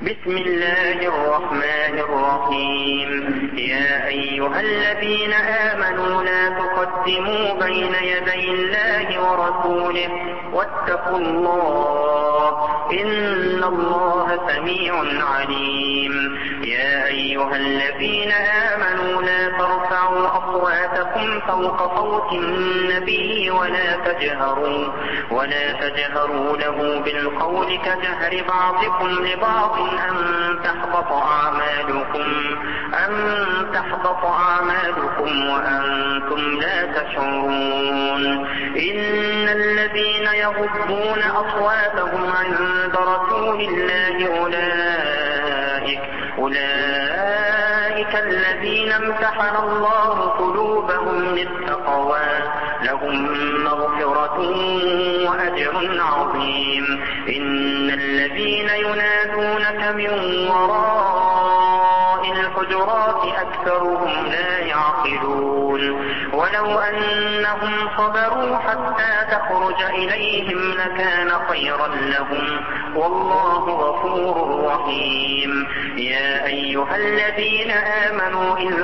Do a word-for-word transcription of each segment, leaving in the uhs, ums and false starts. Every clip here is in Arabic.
بسم الله الرحمن الرحيم. يا أيها الذين آمنوا لا تقدموا بين يدي الله ورسوله واتقوا الله إن الله سميع عليم. يا أيها الذين آمنوا لا ترفعوا أصواتكم فوق صوت النبي ولا تجهروا ولا تجهروا له بالقول كجهر بعضكم لبعض أن تحبط أعمالكم أن تحبط أعمالكم وأنتم لا تشعرون. إن الذين يغضون أصواتهم عند رسول الله أولئك أولئك الذين امتحن الله قلوبهم للتقوى لهم مغفرة وأجر عظيم. إن الذين ينادونك من وراء الحجرات أكثرهم لا يعقلون. ولو أنهم صبروا حتى تخرج إليهم لكان خيرا لهم والله غفور رحيم. يا أيها الذين آمنوا إن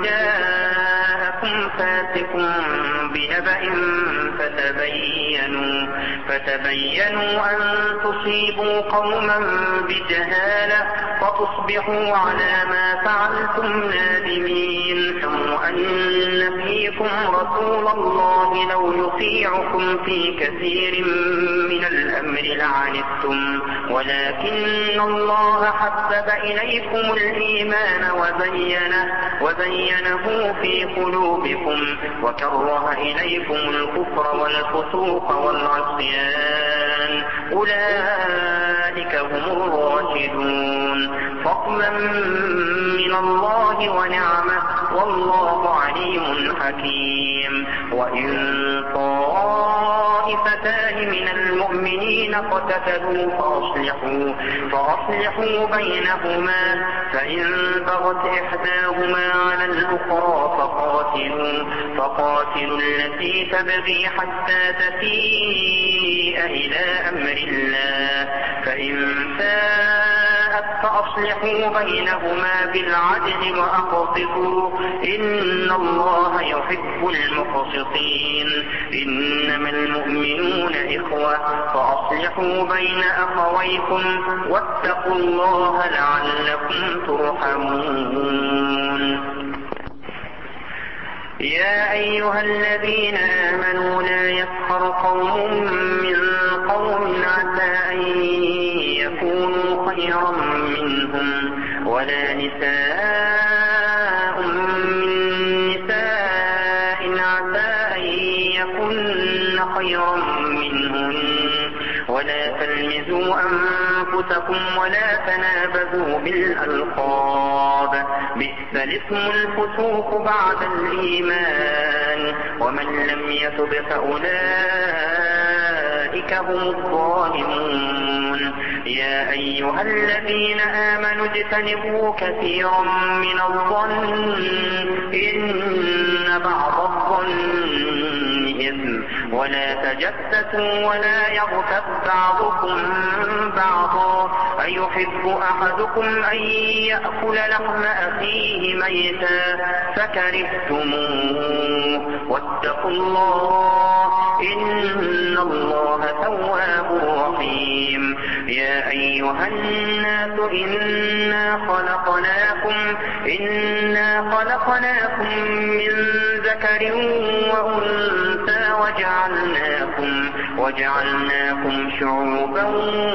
جاءكم فاسق بنبأ فتبينوا فتبينوا أن تصيبوا قوما بجهالة فتصبحوا على ما فعلتم نادمين. أن فيكم رسول الله لو يطيعكم في كثير من الأمر لعنتم ولكن الله حبب إليكم الإيمان وزينه, وزينه في قلوبكم وكره إليكم الكفر والفسوق والعصيان أولئك هم الراشدون فضلا من الله ونعمه والله عليم حكيم. وإن طائفتان من المؤمنين اقتتلوا فأصلحوا, فأصلحوا بينهما فإن بغت إحداهما على الأخرى فقاتلوا, فقاتلوا التي تبغي حتى تفيء إلى أمر الله فإن فاءت فأصلحوا بينهما بالعدل وأقسطوا إن الله يحب المقسطين. إنما المؤمنون إخوة فأصلحوا بين أخويكم واتقوا الله لعلكم ترحمون. يا أيها الذين آمنوا لا يسخر قوم من قوم عسى أن يكونوا خيرا منهم ولا نساء من نساء عسى أن يكن خيرا منهن ولا تلمزوا أنفسكم ولا تنابذوا بالألقاب بئس الاسم الفسوق بعد الإيمان ومن لم يتب فأولئك هم الظالمون. يا أيها الذين آمنوا اجتنبوا كثيرا من الظن إن بعض الظن إثم ولا تجسسوا ولا يغتب بعضكم بعضا أيحب أحدكم أن يأكل لحم أخيه ميتا فكرهتموه واتقوا الله إن الله تواب رحيم. يا أيها الناس إنا خلقناكم إنا خلقناكم من ذكر وأنثى وجعلناكم وجعلناكم شعوبا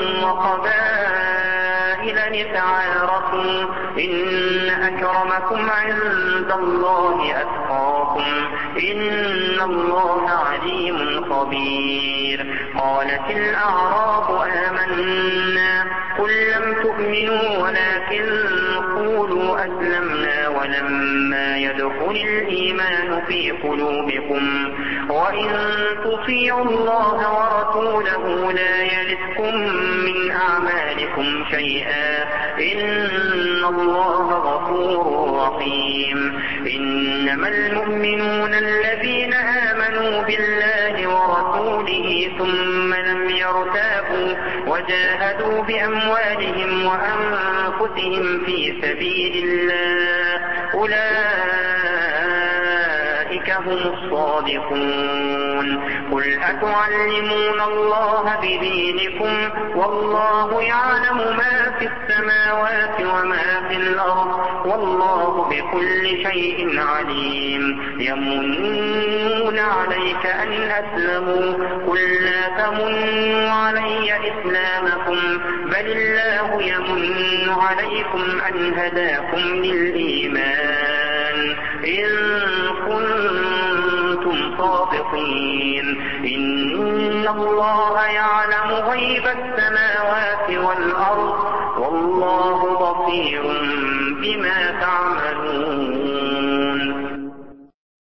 وقبائل لتعارفوا إن أكرمكم عند الله أتقاكم إن الله عليم خبير. قالت الأعراب آمنا قل لم تؤمنوا ولكن قولوا أسلمنا ولما يدخل يكن الإيمان في قلوبكم وإن تطيعوا الله ورسوله لا يلتكم من أعمالكم شيئا إن الله غفور رحيم إنما المؤمنون الذين آمنوا بالله ورسوله ثم لم يرتابوا وجاهدوا بأموالهم وأنفسهم في سبيل الله أولئك هم الصادقون قل أتعلمون الله بدينكم والله يعلم ما في السماوات وما في الأرض والله بكل شيء عليم يمنون عليك أن أسلموا قل لا تمنوا علي إسلامكم بل الله يمن عليكم أن هداكم للإيمان إن كنتم صادقين إن الله يعلم غيب السماوات والأرض والله بصير بما تعملون